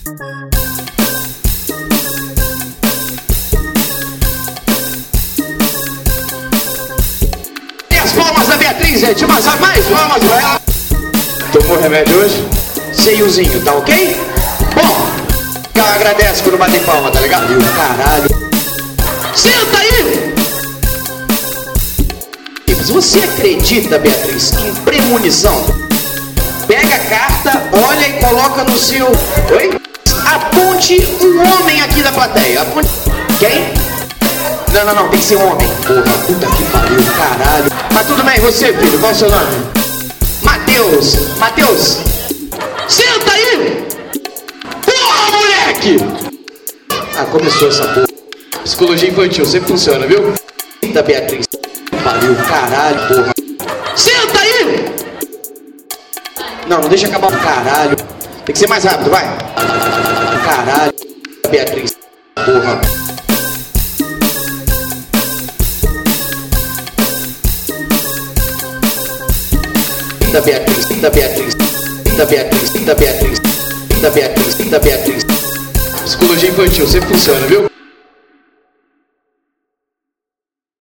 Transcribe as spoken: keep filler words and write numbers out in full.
E as palmas da Beatriz, gente. Umas, mais palmas pra ela. Tomou remédio hoje? Seiozinho, tá ok? Bom, ela agradece por bater palma, tá ligado? Meu caralho. Senta aí! Se você acredita, Beatriz, em premonição, pega a carta, olha e coloca no seu... Oi? Aponte um homem aqui da plateia. Aponte... Quem? Não, não, não, tem que ser um homem. Porra, puta que pariu, caralho. Mas tudo bem, você, filho, qual é o seu nome? Matheus. Matheus. Senta aí! Porra, moleque! Ah, começou essa porra. Psicologia infantil, sempre funciona, viu? Eita, Beatriz. Pariu, caralho, porra. Senta aí! Não, não deixa acabar o caralho. Tem que ser mais rápido, vai. Caralho, Beatriz. Porra. Da Beatriz, da Beatriz, da Beatriz, da Beatriz, da Beatriz, da Beatriz. Psicologia infantil, sempre funciona, viu?